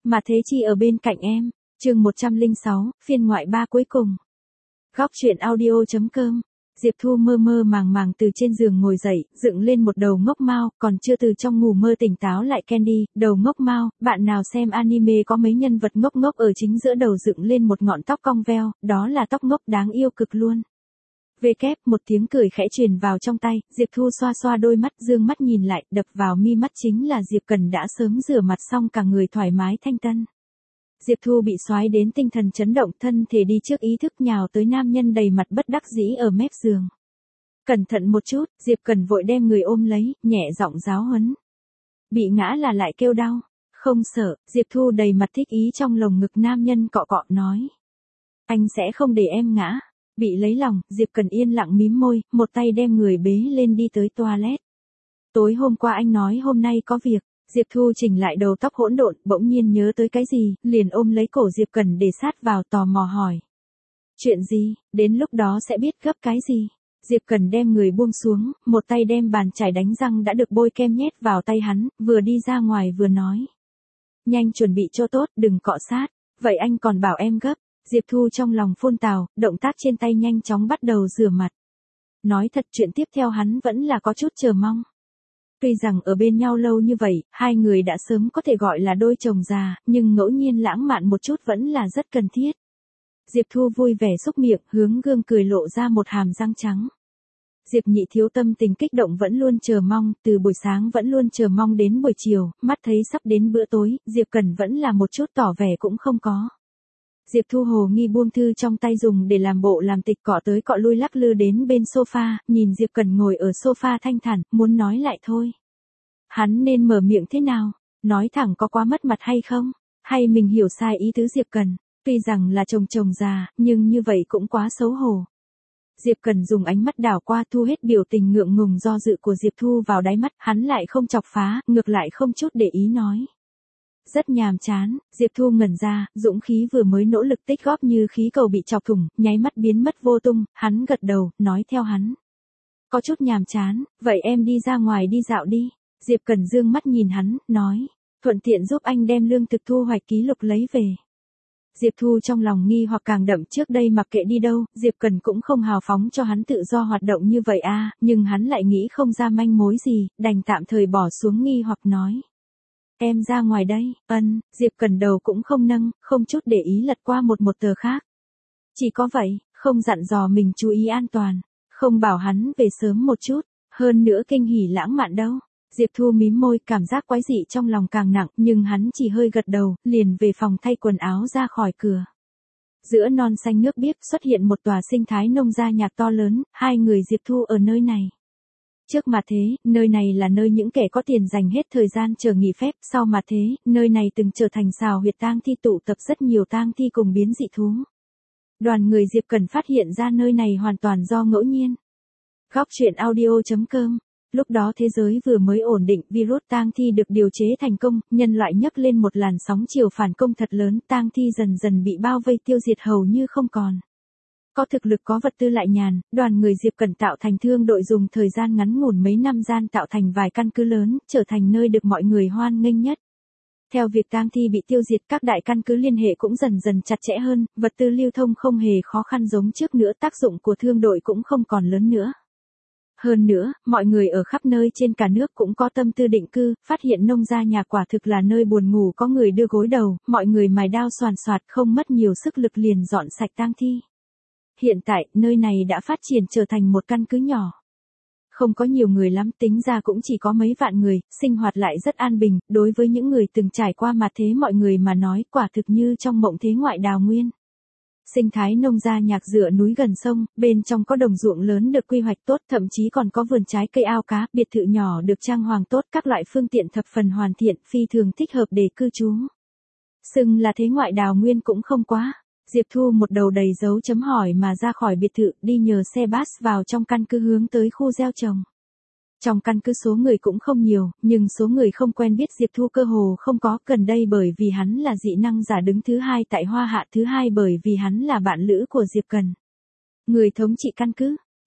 Mà Thế Chi ở bên cạnh em. Chương 106, phiên ngoại 3 cuối cùng. Góc truyện audio.com. Diệp Thu mơ mơ màng màng từ trên giường ngồi dậy, dựng lên một đầu ngốc mao, còn chưa từ trong ngủ mơ tỉnh táo lại Candy, đầu ngốc mao, bạn nào xem anime có mấy nhân vật ngốc ngốc ở chính giữa đầu dựng lên một ngọn tóc cong veo, đó là tóc ngốc đáng yêu cực luôn. Về kép, một tiếng cười khẽ truyền vào trong tay, Diệp Thu xoa xoa đôi mắt, dương mắt nhìn lại, đập vào mi mắt chính là Diệp Cần đã sớm rửa mặt xong cả người thoải mái thanh tân. Diệp Thu bị xoáy đến tinh thần chấn động, thân thể đi trước ý thức nhào tới nam nhân đầy mặt bất đắc dĩ ở mép giường. Cẩn thận một chút, Diệp Cần vội đem người ôm lấy, nhẹ giọng giáo huấn. Bị ngã là lại kêu đau. Không sợ, Diệp Thu đầy mặt thích ý trong lồng ngực nam nhân cọ cọ nói. Anh sẽ không để em ngã. Bị lấy lòng, Diệp Cần yên lặng mím môi, một tay đem người bế lên đi tới toilet. Tối hôm qua anh nói hôm nay có việc. Diệp Thu chỉnh lại đầu tóc hỗn độn, bỗng nhiên nhớ tới cái gì, liền ôm lấy cổ Diệp Cần để sát vào, tò mò hỏi. Chuyện gì, đến lúc đó sẽ biết gấp cái gì. Diệp Cần đem người buông xuống, một tay đem bàn chải đánh răng đã được bôi kem nhét vào tay hắn, vừa đi ra ngoài vừa nói. Nhanh chuẩn bị cho tốt, đừng cọ sát, vậy anh còn bảo em gấp. Diệp Thu trong lòng phun tào, động tác trên tay nhanh chóng bắt đầu rửa mặt. Nói thật chuyện tiếp theo hắn vẫn là có chút chờ mong. Tuy rằng ở bên nhau lâu như vậy, hai người đã sớm có thể gọi là đôi chồng già, nhưng ngẫu nhiên lãng mạn một chút vẫn là rất cần thiết. Diệp Thu vui vẻ xúc miệng, hướng gương cười lộ ra một hàm răng trắng. Diệp Nhị thiếu tâm tình kích động vẫn luôn chờ mong, từ buổi sáng vẫn luôn chờ mong đến buổi chiều, mắt thấy sắp đến bữa tối, Diệp Cần vẫn là một chút tỏ vẻ cũng không có. Diệp Thu hồ nghi buông thư trong tay dùng để làm bộ làm tịch, cọ tới cọ lui lắc lư đến bên sofa, nhìn Diệp Cần ngồi ở sofa thanh thản, muốn nói lại thôi. Hắn nên mở miệng thế nào? Nói thẳng có quá mất mặt hay không? Hay mình hiểu sai ý tứ Diệp Cần? Tuy rằng là chồng già, nhưng như vậy cũng quá xấu hổ. Diệp Cần dùng ánh mắt đảo qua, thu hết biểu tình ngượng ngùng do dự của Diệp Thu vào đáy mắt, hắn lại không chọc phá, ngược lại không chút để ý nói. Rất nhàm chán. Diệp Thu ngẩn ra, dũng khí vừa mới nỗ lực tích góp như khí cầu bị chọc thủng, nháy mắt biến mất vô tung, hắn gật đầu, nói theo hắn. Có chút nhàm chán, vậy em đi ra ngoài đi dạo đi. Diệp Cần dương mắt nhìn hắn, nói, thuận tiện giúp anh đem lương thực thu hoạch ký lục lấy về. Diệp Thu trong lòng nghi hoặc càng đậm, trước đây mặc kệ đi đâu, Diệp Cần cũng không hào phóng cho hắn tự do hoạt động như vậy a, nhưng hắn lại nghĩ không ra manh mối gì, đành tạm thời bỏ xuống nghi hoặc nói. Em ra ngoài đây, Diệp Cần đầu cũng không nâng, không chút để ý lật qua một tờ khác. Chỉ có vậy, không dặn dò mình chú ý an toàn, không bảo hắn về sớm một chút, hơn nữa kinh hỉ lãng mạn đâu. Diệp Thu mím môi, cảm giác quái dị trong lòng càng nặng, nhưng hắn chỉ hơi gật đầu, liền về phòng thay quần áo ra khỏi cửa. Giữa non xanh nước biếc xuất hiện một tòa sinh thái nông gia nhạc to lớn, hai người Diệp Thu ở nơi này. Trước mà thế, nơi này là nơi những kẻ có tiền dành hết thời gian chờ nghỉ phép, sau mà thế, nơi này từng trở thành sào huyệt tang thi tụ tập rất nhiều tang thi cùng biến dị thú. Đoàn người Diệp Cần phát hiện ra nơi này hoàn toàn do ngẫu nhiên. Góc truyện audio.com. Lúc đó thế giới vừa mới ổn định, virus tang thi được điều chế thành công, nhân loại nhấc lên một làn sóng chiều phản công thật lớn, tang thi dần dần bị bao vây tiêu diệt hầu như không còn. Có thực lực có vật tư lại nhàn, đoàn người Diệp Cần tạo thành thương đội dùng thời gian ngắn ngủn mấy năm gian tạo thành vài căn cứ lớn, trở thành nơi được mọi người hoan nghênh nhất. Theo việc tang thi bị tiêu diệt, các đại căn cứ liên hệ cũng dần dần chặt chẽ hơn, vật tư lưu thông không hề khó khăn giống trước nữa, tác dụng của thương đội cũng không còn lớn nữa. Hơn nữa, mọi người ở khắp nơi trên cả nước cũng có tâm tư định cư, phát hiện nông gia nhà quả thực là nơi buồn ngủ có người đưa gối đầu, mọi người mài đao xoàn xoạt không mất nhiều sức lực liền dọn sạch tang thi. Hiện tại, nơi này đã phát triển trở thành một căn cứ nhỏ. Không có nhiều người lắm, tính ra cũng chỉ có mấy vạn người, sinh hoạt lại rất an bình, đối với những người từng trải qua mà thế mọi người mà nói quả thực như trong mộng thế ngoại đào nguyên. Sinh thái nông gia nhạc dựa núi gần sông, bên trong có đồng ruộng lớn được quy hoạch tốt, thậm chí còn có vườn trái cây ao cá, biệt thự nhỏ được trang hoàng tốt, các loại phương tiện thập phần hoàn thiện, phi thường thích hợp để cư trú. Xưng là thế ngoại đào nguyên cũng không quá. Diệp Thu một đầu đầy dấu chấm hỏi mà ra khỏi biệt thự, đi nhờ xe bus vào trong căn cứ hướng tới khu gieo trồng. Trong căn cứ số người cũng không nhiều, nhưng số người không quen biết Diệp Thu cơ hồ không có, gần đây bởi vì hắn là dị năng giả đứng thứ hai tại Hoa Hạ, thứ hai bởi vì hắn là bạn lữ của Diệp Cần. Người thống trị căn cứ,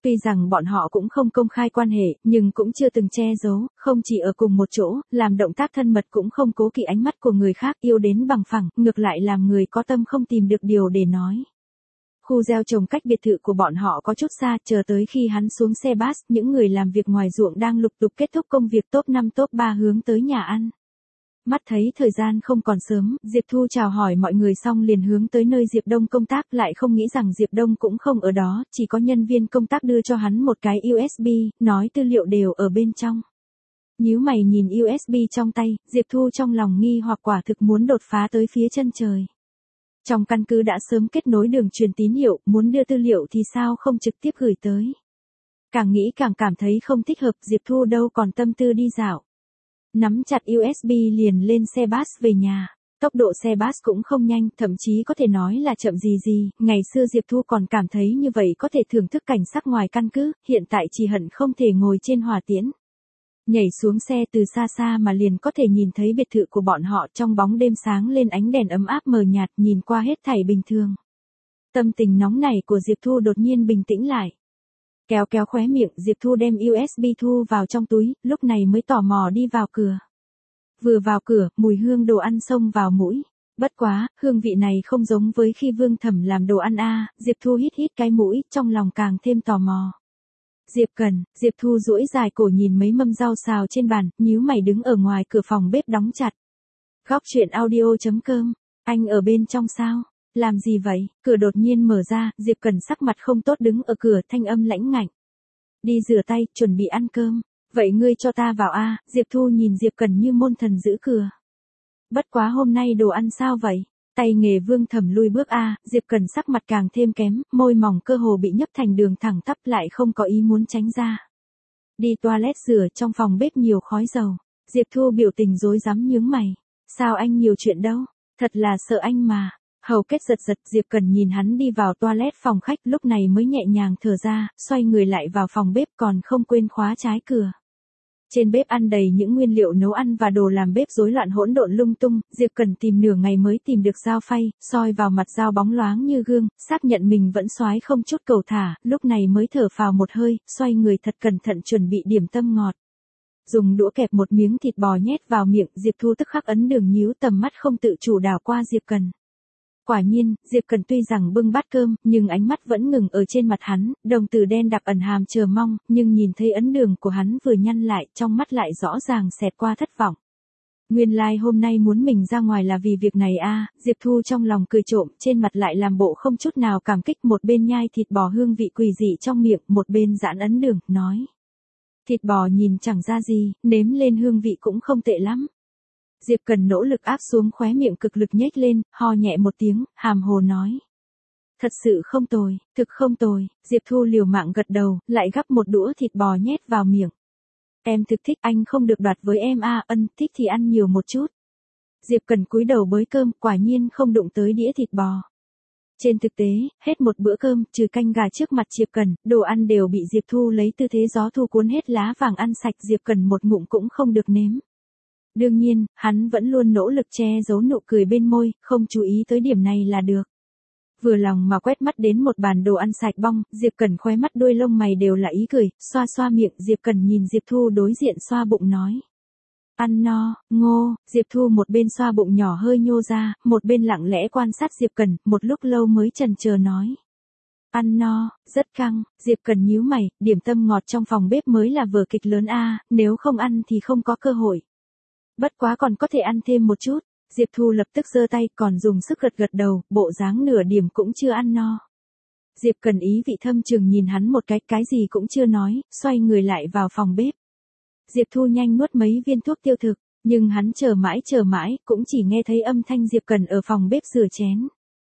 Tuy rằng bọn họ cũng không công khai quan hệ, nhưng cũng chưa từng che giấu, không chỉ ở cùng một chỗ, làm động tác thân mật cũng không cố kỵ ánh mắt của người khác, yêu đến bằng phẳng, ngược lại làm người có tâm không tìm được điều để nói. Khu gieo trồng cách biệt thự của bọn họ có chút xa, chờ tới khi hắn xuống xe bus, những người làm việc ngoài ruộng đang lục tục kết thúc công việc top 5 top 3 hướng tới nhà ăn. Mắt thấy thời gian không còn sớm, Diệp Thu chào hỏi mọi người xong liền hướng tới nơi Diệp Đông công tác, lại không nghĩ rằng Diệp Đông cũng không ở đó, chỉ có nhân viên công tác đưa cho hắn một cái USB, nói tư liệu đều ở bên trong. Nhíu mày nhìn USB trong tay, Diệp Thu trong lòng nghi hoặc quả thực muốn đột phá tới phía chân trời. Trong căn cứ đã sớm kết nối đường truyền tín hiệu, muốn đưa tư liệu thì sao không trực tiếp gửi tới. Càng nghĩ càng cảm thấy không thích hợp, Diệp Thu đâu còn tâm tư đi dạo. Nắm chặt USB liền lên xe bus về nhà. Tốc độ xe bus cũng không nhanh, thậm chí có thể nói là chậm gì, ngày xưa Diệp Thu còn cảm thấy như vậy có thể thưởng thức cảnh sắc ngoài căn cứ, hiện tại chỉ hận không thể ngồi trên hỏa tiễn. Nhảy xuống xe từ xa xa mà liền có thể nhìn thấy biệt thự của bọn họ trong bóng đêm sáng lên ánh đèn ấm áp mờ nhạt, nhìn qua hết thảy bình thường. Tâm tình nóng nảy của Diệp Thu đột nhiên bình tĩnh lại. Kéo kéo khóe miệng, Diệp Thu đem USB thu vào trong túi, lúc này mới tò mò đi vào cửa. Vừa vào cửa, mùi hương đồ ăn xông vào mũi. Bất quá, hương vị này không giống với khi Vương Thẩm làm đồ ăn a. Diệp Thu hít hít cái mũi, trong lòng càng thêm tò mò. Diệp Cần, Diệp Thu duỗi dài cổ nhìn mấy mâm rau xào trên bàn, nhíu mày đứng ở ngoài cửa phòng bếp đóng chặt. Góc chuyện audio.com, anh ở bên trong sao? Làm gì vậy? Cửa đột nhiên mở ra, Diệp Cần sắc mặt không tốt đứng ở cửa, thanh âm lãnh ngạnh. Đi rửa tay, chuẩn bị ăn cơm. Vậy ngươi cho ta vào a. Diệp Thu nhìn Diệp Cần như môn thần giữ cửa. Bất quá hôm nay đồ ăn sao vậy? Tay nghề Vương Thẩm lui bước a. Diệp Cần sắc mặt càng thêm kém, môi mỏng cơ hồ bị nhấp thành đường thẳng tắp, lại không có ý muốn tránh ra. Đi toilet rửa, trong phòng bếp nhiều khói dầu. Diệp Thu biểu tình rối rắm nhướng mày. Sao anh nhiều chuyện đâu? Thật là sợ anh mà. Hầu kết giật giật, Diệp Cần nhìn hắn đi vào toilet phòng khách, lúc này mới nhẹ nhàng thở ra, xoay người lại vào phòng bếp, còn không quên khóa trái cửa. Trên bếp ăn đầy những nguyên liệu nấu ăn và đồ làm bếp rối loạn hỗn độn lung tung, Diệp Cần tìm nửa ngày mới tìm được dao phay, soi vào mặt dao bóng loáng như gương, xác nhận mình vẫn xoái không chút cầu thả, lúc này mới thở phào một hơi, xoay người thật cẩn thận chuẩn bị điểm tâm ngọt. Dùng đũa kẹp một miếng thịt bò nhét vào miệng, Diệp Thu tức khắc ấn đường nhíu, tầm mắt không tự chủ đảo qua Diệp Cần. Quả nhiên, Diệp Cần tuy rằng bưng bát cơm, nhưng ánh mắt vẫn ngừng ở trên mặt hắn, đồng tử đen đặc ẩn hàm chờ mong, nhưng nhìn thấy ấn đường của hắn vừa nhăn lại, trong mắt lại rõ ràng xẹt qua thất vọng. Nguyên lai hôm nay muốn mình ra ngoài là vì việc này a. Diệp Thu trong lòng cười trộm, trên mặt lại làm bộ không chút nào cảm kích, một bên nhai thịt bò hương vị quỷ dị trong miệng, một bên giãn ấn đường, nói. Thịt bò nhìn chẳng ra gì, nếm lên hương vị cũng không tệ lắm. Diệp Cần nỗ lực áp xuống khóe miệng, cực lực nhếch lên, ho nhẹ một tiếng, hàm hồ nói. Thật sự không tồi, thực không tồi. Diệp Thu liều mạng gật đầu, lại gắp một đũa thịt bò nhét vào miệng. Em thực thích, anh không được đoạt với em a. Ân, thích thì ăn nhiều một chút. Diệp Cần cúi đầu bới cơm, quả nhiên không đụng tới đĩa thịt bò. Trên thực tế, hết một bữa cơm, trừ canh gà trước mặt Diệp Cần, đồ ăn đều bị Diệp Thu lấy tư thế gió thu cuốn hết lá vàng ăn sạch, Diệp Cần một ngụm cũng không được nếm. Đương nhiên, hắn vẫn luôn nỗ lực che giấu nụ cười bên môi, không chú ý tới điểm này là được. Vừa lòng mà quét mắt đến một bàn đồ ăn sạch bong, Diệp Cần khóe mắt đuôi lông mày đều là ý cười, xoa xoa miệng, Diệp Cần nhìn Diệp Thu đối diện xoa bụng nói. Ăn no, ngô. Diệp Thu một bên xoa bụng nhỏ hơi nhô ra, một bên lặng lẽ quan sát Diệp Cần, một lúc lâu mới chần chờ nói. Ăn no, rất căng. Diệp Cần nhíu mày, điểm tâm ngọt trong phòng bếp mới là vở kịch lớn a, nếu không ăn thì không có cơ hội. Bất quá còn có thể ăn thêm một chút. Diệp Thu lập tức giơ tay, còn dùng sức gật gật đầu, bộ dáng nửa điểm cũng chưa ăn no. Diệp Cần ý vị thâm trường nhìn hắn một cái gì cũng chưa nói, xoay người lại vào phòng bếp. Diệp Thu nhanh nuốt mấy viên thuốc tiêu thực, nhưng hắn chờ mãi, cũng chỉ nghe thấy âm thanh Diệp Cần ở phòng bếp rửa chén.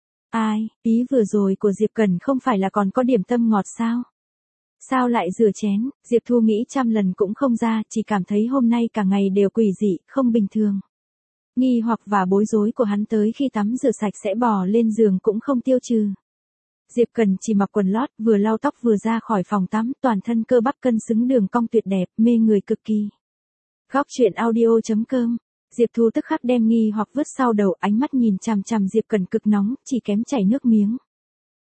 Ai, ý vừa rồi của Diệp Cần không phải là còn có điểm tâm ngọt sao? Sao lại rửa chén? Diệp Thu nghĩ trăm lần cũng không ra, chỉ cảm thấy hôm nay cả ngày đều quỷ dị, không bình thường. Nghi hoặc và bối rối của hắn tới khi tắm rửa sạch sẽ bò lên giường cũng không tiêu trừ. Diệp Cần chỉ mặc quần lót, vừa lau tóc vừa ra khỏi phòng tắm, toàn thân cơ bắp cân xứng đường cong tuyệt đẹp, mê người cực kỳ. Góc chuyện audio.com, Diệp Thu tức khắc đem nghi hoặc vứt sau đầu, ánh mắt nhìn chằm chằm Diệp Cần cực nóng, chỉ kém chảy nước miếng.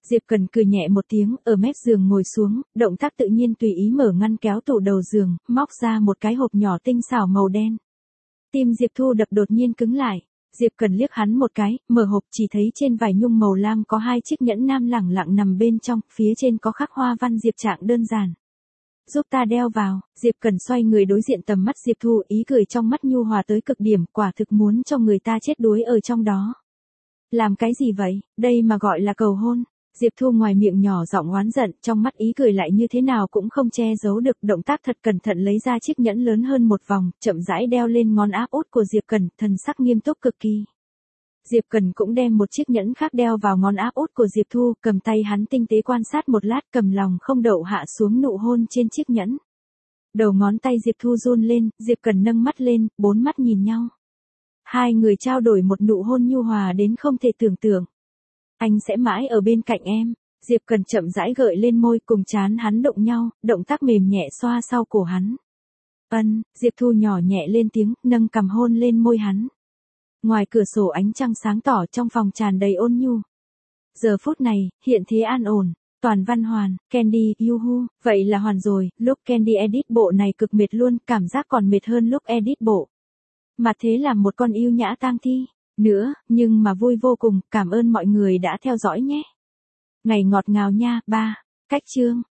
Diệp Cần cười nhẹ một tiếng, ở mép giường ngồi xuống, động tác tự nhiên tùy ý mở ngăn kéo tủ đầu giường, móc ra một cái hộp nhỏ tinh xảo màu đen. Tim Diệp Thu đập đột nhiên cứng lại. Diệp Cần liếc hắn một cái, mở hộp chỉ thấy trên vải nhung màu lam có 2 chiếc nhẫn nam lẳng lặng nằm bên trong, phía trên có khắc hoa văn Diệp Trạng đơn giản. Giúp ta đeo vào, Diệp Cần xoay người đối diện tầm mắt Diệp Thu, ý cười trong mắt nhu hòa tới cực điểm, quả thực muốn cho người ta chết đuối ở trong đó. Làm cái gì vậy, đây mà gọi là cầu hôn. Diệp Thu ngoài miệng nhỏ giọng oán giận, trong mắt ý cười lại như thế nào cũng không che giấu được, động tác thật cẩn thận lấy ra chiếc nhẫn lớn hơn một vòng, chậm rãi đeo lên ngón áp út của Diệp Cần, thần sắc nghiêm túc cực kỳ. Diệp Cần cũng đem một chiếc nhẫn khác đeo vào ngón áp út của Diệp Thu, cầm tay hắn tinh tế quan sát một lát, cầm lòng không đậu hạ xuống nụ hôn trên chiếc nhẫn. Đầu ngón tay Diệp Thu run lên, Diệp Cần nâng mắt lên, 4 mắt nhìn nhau. Hai người trao đổi một nụ hôn nhu hòa đến không thể tưởng tượng. Anh sẽ mãi ở bên cạnh em. Diệp Cần chậm rãi gợi lên môi, cùng trán hắn đụng nhau, động tác mềm nhẹ xoa sau cổ hắn. Diệp Thu nhỏ nhẹ lên tiếng, nâng cằm hôn lên môi hắn. Ngoài cửa sổ ánh trăng sáng tỏ, trong phòng tràn đầy ôn nhu. Giờ phút này, hiện thế an ổn. Toàn Văn Hoàn, Candy, Yuhu, vậy là hoàn rồi, lúc Candy edit bộ này cực mệt luôn, cảm giác còn mệt hơn lúc edit bộ. Mà thế là một con yêu nhã tang thi. Nữa, nhưng mà vui vô cùng, cảm ơn mọi người đã theo dõi nhé. Ngày ngọt ngào nha, 3. Cách chương.